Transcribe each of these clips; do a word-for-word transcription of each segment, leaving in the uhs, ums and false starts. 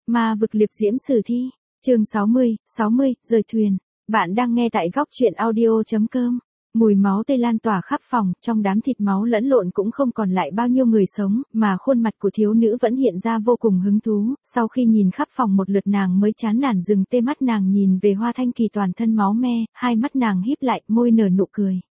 Ma vực liệp diễm sử thi, chương sáu mươi, sáu mươi, rời thuyền. Bạn đang nghe tại góc truyện audio.com. Mùi máu tươi lan tỏa khắp phòng, trong đám thịt máu lẫn lộn cũng không còn lại bao nhiêu người sống, mà khuôn mặt của thiếu nữ vẫn hiện ra vô cùng hứng thú. Sau khi nhìn khắp phòng một lượt nàng mới chán nản dừng tê mắt nàng nhìn về Hoa Thanh Kỳ toàn thân máu me, hai mắt nàng híp lại, môi nở nụ cười.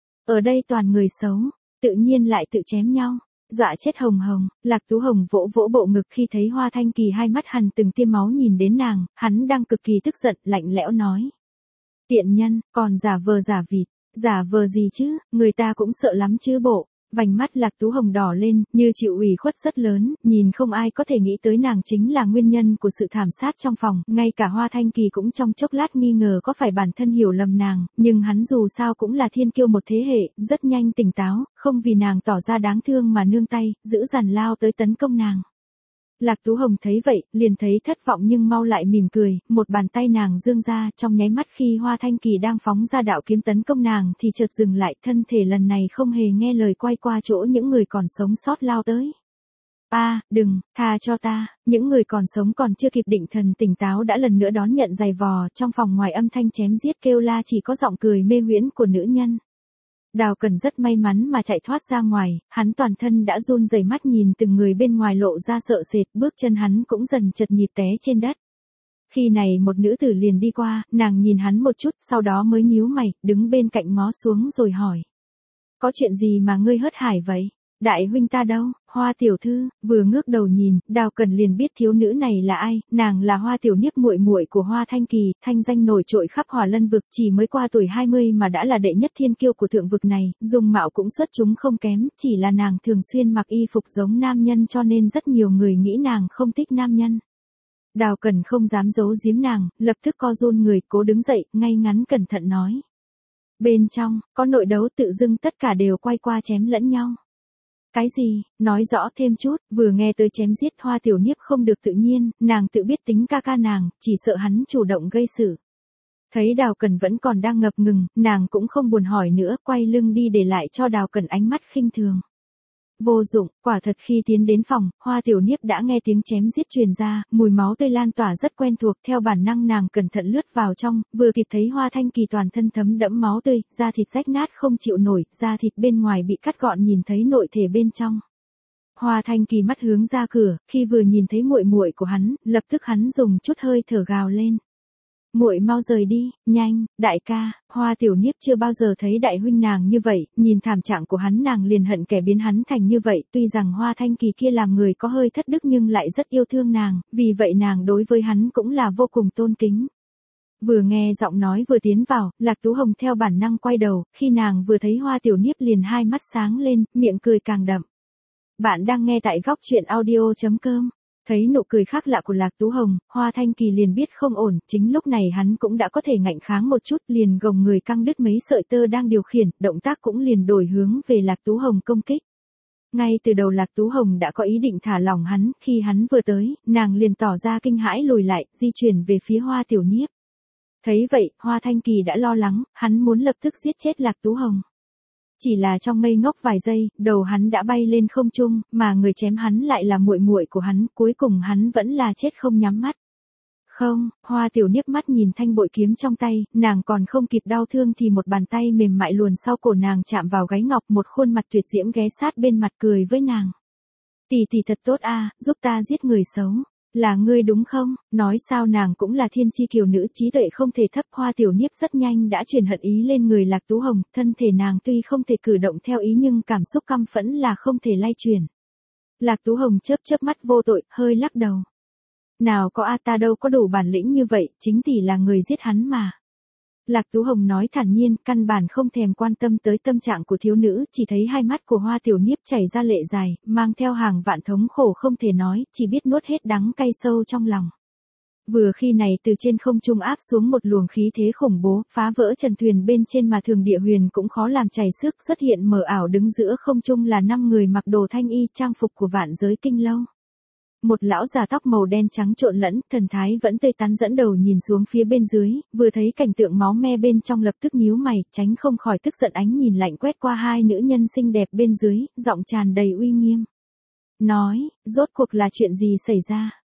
Ở đây toàn người xấu, tự nhiên lại tự chém nhau. Dọa chết Hồng Hồng, Lạc Tú Hồng vỗ vỗ bộ ngực khi thấy Hoa Thanh Kỳ hai mắt hằn từng tia máu nhìn đến nàng, hắn đang cực kỳ tức giận, lạnh lẽo nói. Tiện nhân, còn giả vờ giả vịt, giả vờ gì chứ, người ta cũng sợ lắm chứ bộ. Vành mắt Lạc Tú Hồng đỏ lên, như chịu ủy khuất rất lớn, nhìn không ai có thể nghĩ tới nàng chính là nguyên nhân của sự thảm sát trong phòng, ngay cả Hoa Thanh Kỳ cũng trong chốc lát nghi ngờ có phải bản thân hiểu lầm nàng, nhưng hắn dù sao cũng là thiên kiêu một thế hệ, rất nhanh tỉnh táo, không vì nàng tỏ ra đáng thương mà nương tay, giữ dằn lao tới tấn công nàng. Lạc Tú Hồng thấy vậy, liền thấy thất vọng nhưng mau lại mỉm cười, một bàn tay nàng giương ra, trong nháy mắt khi Hoa Thanh Kỳ đang phóng ra đạo kiếm tấn công nàng thì chợt dừng lại, thân thể lần này không hề nghe lời quay qua chỗ những người còn sống sót lao tới. A, à, đừng, tha cho ta, những người còn sống còn chưa kịp định thần tỉnh táo đã lần nữa đón nhận giày vò, trong phòng ngoài âm thanh chém giết kêu la chỉ có giọng cười mê huyễn của nữ nhân. Đào Cẩn rất may mắn mà chạy thoát ra ngoài, hắn toàn thân đã run rẩy mắt nhìn từng người bên ngoài lộ ra sợ sệt, bước chân hắn cũng dần chật nhịp té trên đất. Khi này một nữ tử liền đi qua, nàng nhìn hắn một chút, sau đó mới nhíu mày, đứng bên cạnh ngó xuống rồi hỏi. Có chuyện gì mà ngươi hớt hải vậy? Đại huynh ta đâu? Hoa tiểu thư, vừa ngước đầu nhìn, Đào Cẩn liền biết thiếu nữ này là ai, nàng là Hoa Tiểu Niếp muội muội của Hoa Thanh Kỳ, thanh danh nổi trội khắp Hỏa Lân vực, chỉ mới qua tuổi hai mươi mà đã là đệ nhất thiên kiêu của thượng vực này, dung mạo cũng xuất chúng không kém, chỉ là nàng thường xuyên mặc y phục giống nam nhân cho nên rất nhiều người nghĩ nàng không thích nam nhân. Đào Cẩn không dám giấu giếm nàng, lập tức co run người, cố đứng dậy, ngay ngắn cẩn thận nói. Bên trong, có nội đấu tự dưng tất cả đều quay qua chém lẫn nhau. Cái gì, nói rõ thêm chút, vừa nghe tới chém giết Hoa Tiểu Niếp không được tự nhiên, nàng tự biết tính ca ca nàng, chỉ sợ hắn chủ động gây sự. Thấy Đào Cẩn vẫn còn đang ngập ngừng, nàng cũng không buồn hỏi nữa, quay lưng đi để lại cho Đào Cẩn ánh mắt khinh thường. Vô dụng, quả thật khi tiến đến phòng, Hoa Tiểu Niếp đã nghe tiếng chém giết truyền ra, mùi máu tươi lan tỏa rất quen thuộc, theo bản năng nàng cẩn thận lướt vào trong, vừa kịp thấy Hoa Thanh Kỳ toàn thân thấm đẫm máu tươi, da thịt rách nát không chịu nổi, da thịt bên ngoài bị cắt gọn nhìn thấy nội thể bên trong. Hoa Thanh Kỳ mắt hướng ra cửa, khi vừa nhìn thấy muội muội của hắn, lập tức hắn dùng chút hơi thở gào lên. Muội mau rời đi, nhanh, đại ca. Hoa Tiểu Niếp chưa bao giờ thấy đại huynh nàng như vậy, nhìn thảm trạng của hắn nàng liền hận kẻ biến hắn thành như vậy, tuy rằng Hoa Thanh Kỳ kia làm người có hơi thất đức nhưng lại rất yêu thương nàng, vì vậy nàng đối với hắn cũng là vô cùng tôn kính. Vừa nghe giọng nói vừa tiến vào, Lạc Tú Hồng theo bản năng quay đầu, khi nàng vừa thấy Hoa Tiểu Niếp liền hai mắt sáng lên, miệng cười càng đậm. Bạn đang nghe tại góc truyện audio.com. Thấy nụ cười khác lạ của Lạc Tú Hồng, Hoa Thanh Kỳ liền biết không ổn, chính lúc này hắn cũng đã có thể ngạnh kháng một chút, liền gồng người căng đứt mấy sợi tơ đang điều khiển, động tác cũng liền đổi hướng về Lạc Tú Hồng công kích. Ngay từ đầu Lạc Tú Hồng đã có ý định thả lỏng hắn, khi hắn vừa tới, nàng liền tỏ ra kinh hãi lùi lại, di chuyển về phía Hoa Tiểu Niếp. Thấy vậy, Hoa Thanh Kỳ đã lo lắng, hắn muốn lập tức giết chết Lạc Tú Hồng. Chỉ là trong ngây ngốc vài giây, đầu hắn đã bay lên không trung, mà người chém hắn lại là muội muội của hắn, cuối cùng hắn vẫn là chết không nhắm mắt. Không, Hoa Tiểu Niếp mắt nhìn thanh bội kiếm trong tay, nàng còn không kịp đau thương thì một bàn tay mềm mại luồn sau cổ nàng chạm vào gáy ngọc, một khuôn mặt tuyệt diễm ghé sát bên mặt cười với nàng. Tỷ tỷ thật tốt a, giúp ta giết người xấu. Là ngươi đúng không? Nói sao nàng cũng là thiên chi kiều nữ, trí tuệ không thể thấp. Hoa Tiểu Niếp rất nhanh đã chuyển hận ý lên người Lạc Tú Hồng, thân thể nàng tuy không thể cử động theo ý nhưng cảm xúc căm phẫn là không thể lay chuyển. Lạc Tú Hồng chớp chớp mắt vô tội, hơi lắc đầu. Nào có a, ta đâu có đủ bản lĩnh như vậy, chính tỷ là người giết hắn mà. Lạc Tú Hồng nói thản nhiên, căn bản không thèm quan tâm tới tâm trạng của thiếu nữ, chỉ thấy hai mắt của Hoa Tiểu Niếp chảy ra lệ dài, mang theo hàng vạn thống khổ không thể nói, chỉ biết nuốt hết đắng cay sâu trong lòng. Vừa khi này từ trên không trung áp xuống một luồng khí thế khủng bố, phá vỡ trần thuyền bên trên mà thường địa huyền cũng khó làm chảy xước, xuất hiện mờ ảo đứng giữa không trung là năm người mặc đồ thanh y trang phục của vạn giới kinh lâu. Một lão già tóc màu đen trắng trộn lẫn, thần thái vẫn tươi tắn dẫn đầu nhìn xuống phía bên dưới, vừa thấy cảnh tượng máu me bên trong lập tức nhíu mày, tránh không khỏi tức giận ánh nhìn lạnh quét qua hai nữ nhân xinh đẹp bên dưới, giọng tràn đầy uy nghiêm. Nói, rốt cuộc là chuyện gì xảy ra?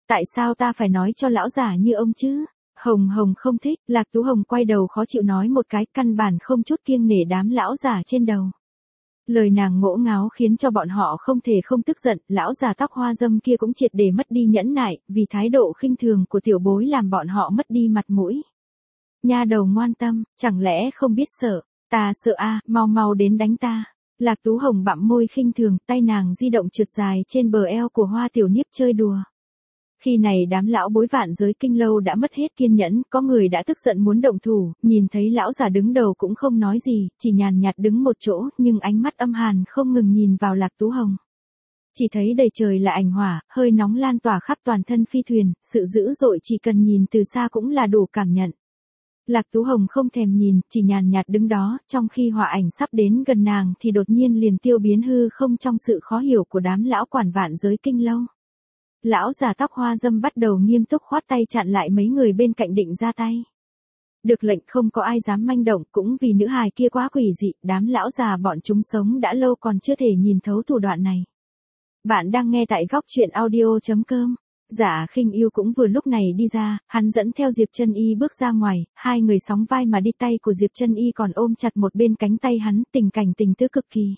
Tại sao ta phải nói cho lão già như ông chứ? Hồng Hồng không thích, Lạc Tú Hồng quay đầu khó chịu nói một cái, căn bản không chút kiêng nể đám lão già trên đầu. Lời nàng ngỗ ngáo khiến cho bọn họ không thể không tức giận, lão già tóc hoa dâm kia cũng triệt để mất đi nhẫn nại, vì thái độ khinh thường của tiểu bối làm bọn họ mất đi mặt mũi. Nha đầu ngoan tâm, chẳng lẽ không biết sợ, ta sợ a, à, mau mau đến đánh ta. Lạc Tú Hồng bặm môi khinh thường, tay nàng di động trượt dài trên bờ eo của Hoa Tiểu Niếp chơi đùa. Khi này đám lão bối vạn giới kinh lâu đã mất hết kiên nhẫn, có người đã tức giận muốn động thủ, nhìn thấy lão già đứng đầu cũng không nói gì, chỉ nhàn nhạt đứng một chỗ, nhưng ánh mắt âm hàn không ngừng nhìn vào Lạc Tú Hồng. Chỉ thấy đầy trời là ảnh hỏa, hơi nóng lan tỏa khắp toàn thân phi thuyền, sự dữ dội chỉ cần nhìn từ xa cũng là đủ cảm nhận. Lạc Tú Hồng không thèm nhìn, chỉ nhàn nhạt đứng đó, trong khi hỏa ảnh sắp đến gần nàng thì đột nhiên liền tiêu biến hư không trong sự khó hiểu của đám lão quản vạn giới kinh lâu. Lão già tóc hoa dâm bắt đầu nghiêm túc khoát tay chặn lại mấy người bên cạnh định ra tay. Được lệnh không có ai dám manh động, cũng vì nữ hài kia quá quỷ dị, đám lão già bọn chúng sống đã lâu còn chưa thể nhìn thấu thủ đoạn này. Bạn đang nghe tại góc truyện audio chấm com. Dạ Khinh Yêu cũng vừa lúc này đi ra, hắn dẫn theo Diệp Chân Y bước ra ngoài, hai người sóng vai mà đi, tay của Diệp Chân Y còn ôm chặt một bên cánh tay hắn, tình cảnh tình tứ cực kỳ.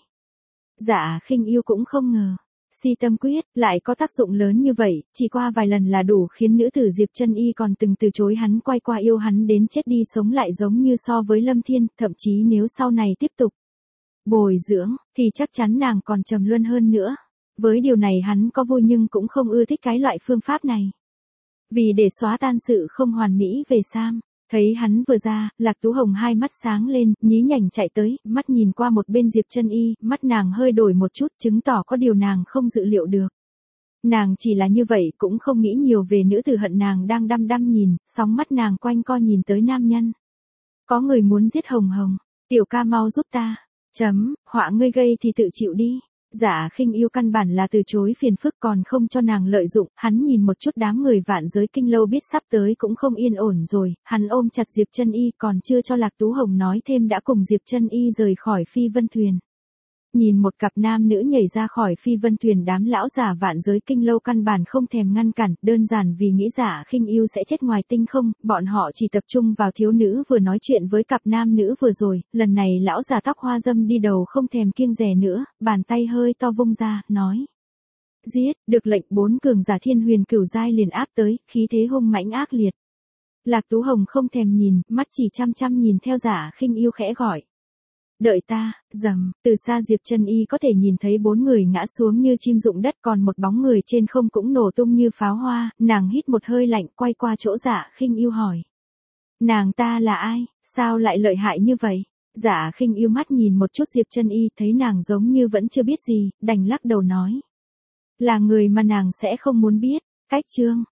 Dạ Khinh Yêu cũng không ngờ, Si Tâm Quyết lại có tác dụng lớn như vậy, chỉ qua vài lần là đủ khiến nữ tử Diệp Chân Y còn từng từ chối hắn, quay qua yêu hắn đến chết đi sống lại, giống như so với Lâm Thiên, thậm chí nếu sau này tiếp tục bồi dưỡng, thì chắc chắn nàng còn trầm luân hơn nữa. Với điều này hắn có vui nhưng cũng không ưa thích cái loại phương pháp này. Vì để xóa tan sự không hoàn mỹ về Sam, thấy hắn vừa ra, Lạc Tú Hồng hai mắt sáng lên, nhí nhảnh chạy tới, mắt nhìn qua một bên Diệp Chân Y, mắt nàng hơi đổi một chút, chứng tỏ có điều nàng không dự liệu được. Nàng chỉ là như vậy cũng không nghĩ nhiều về nữ tử hận nàng đang đăm đăm nhìn, sóng mắt nàng quanh co nhìn tới nam nhân. Có người muốn giết Hồng Hồng, tiểu ca mau giúp ta. Chấm, họa ngươi gây thì tự chịu đi. Dạ Khinh Yêu căn bản là từ chối phiền phức còn không cho nàng lợi dụng, hắn nhìn một chút đám người vạn giới kinh lâu biết sắp tới cũng không yên ổn rồi, hắn ôm chặt Diệp Chân Y còn chưa cho Lạc Tú Hồng nói thêm đã cùng Diệp Chân Y rời khỏi phi vân thuyền. Nhìn một cặp nam nữ nhảy ra khỏi phi vân thuyền, đám lão già vạn giới kinh lâu căn bản không thèm ngăn cản, đơn giản vì nghĩ Dạ Khinh Yêu sẽ chết ngoài tinh không, bọn họ chỉ tập trung vào thiếu nữ vừa nói chuyện với cặp nam nữ vừa rồi, lần này lão già tóc hoa dâm đi đầu không thèm kiêng dè nữa, bàn tay hơi to vung ra, nói. Giết, được lệnh bốn cường giả thiên huyền cửu giai liền áp tới, khí thế hung mãnh ác liệt. Lạc Tú Hồng không thèm nhìn, mắt chỉ chăm chăm nhìn theo Dạ Khinh Yêu khẽ gọi. Đợi ta, rầm, từ xa Diệp Chân Y có thể nhìn thấy bốn người ngã xuống như chim rụng đất, còn một bóng người trên không cũng nổ tung như pháo hoa, nàng hít một hơi lạnh quay qua chỗ Dạ Khinh Yêu hỏi. Nàng ta là ai, sao lại lợi hại như vậy? Dạ Khinh Yêu mắt nhìn một chút Diệp Chân Y thấy nàng giống như vẫn chưa biết gì, đành lắc đầu nói. Là người mà nàng sẽ không muốn biết, cách chương.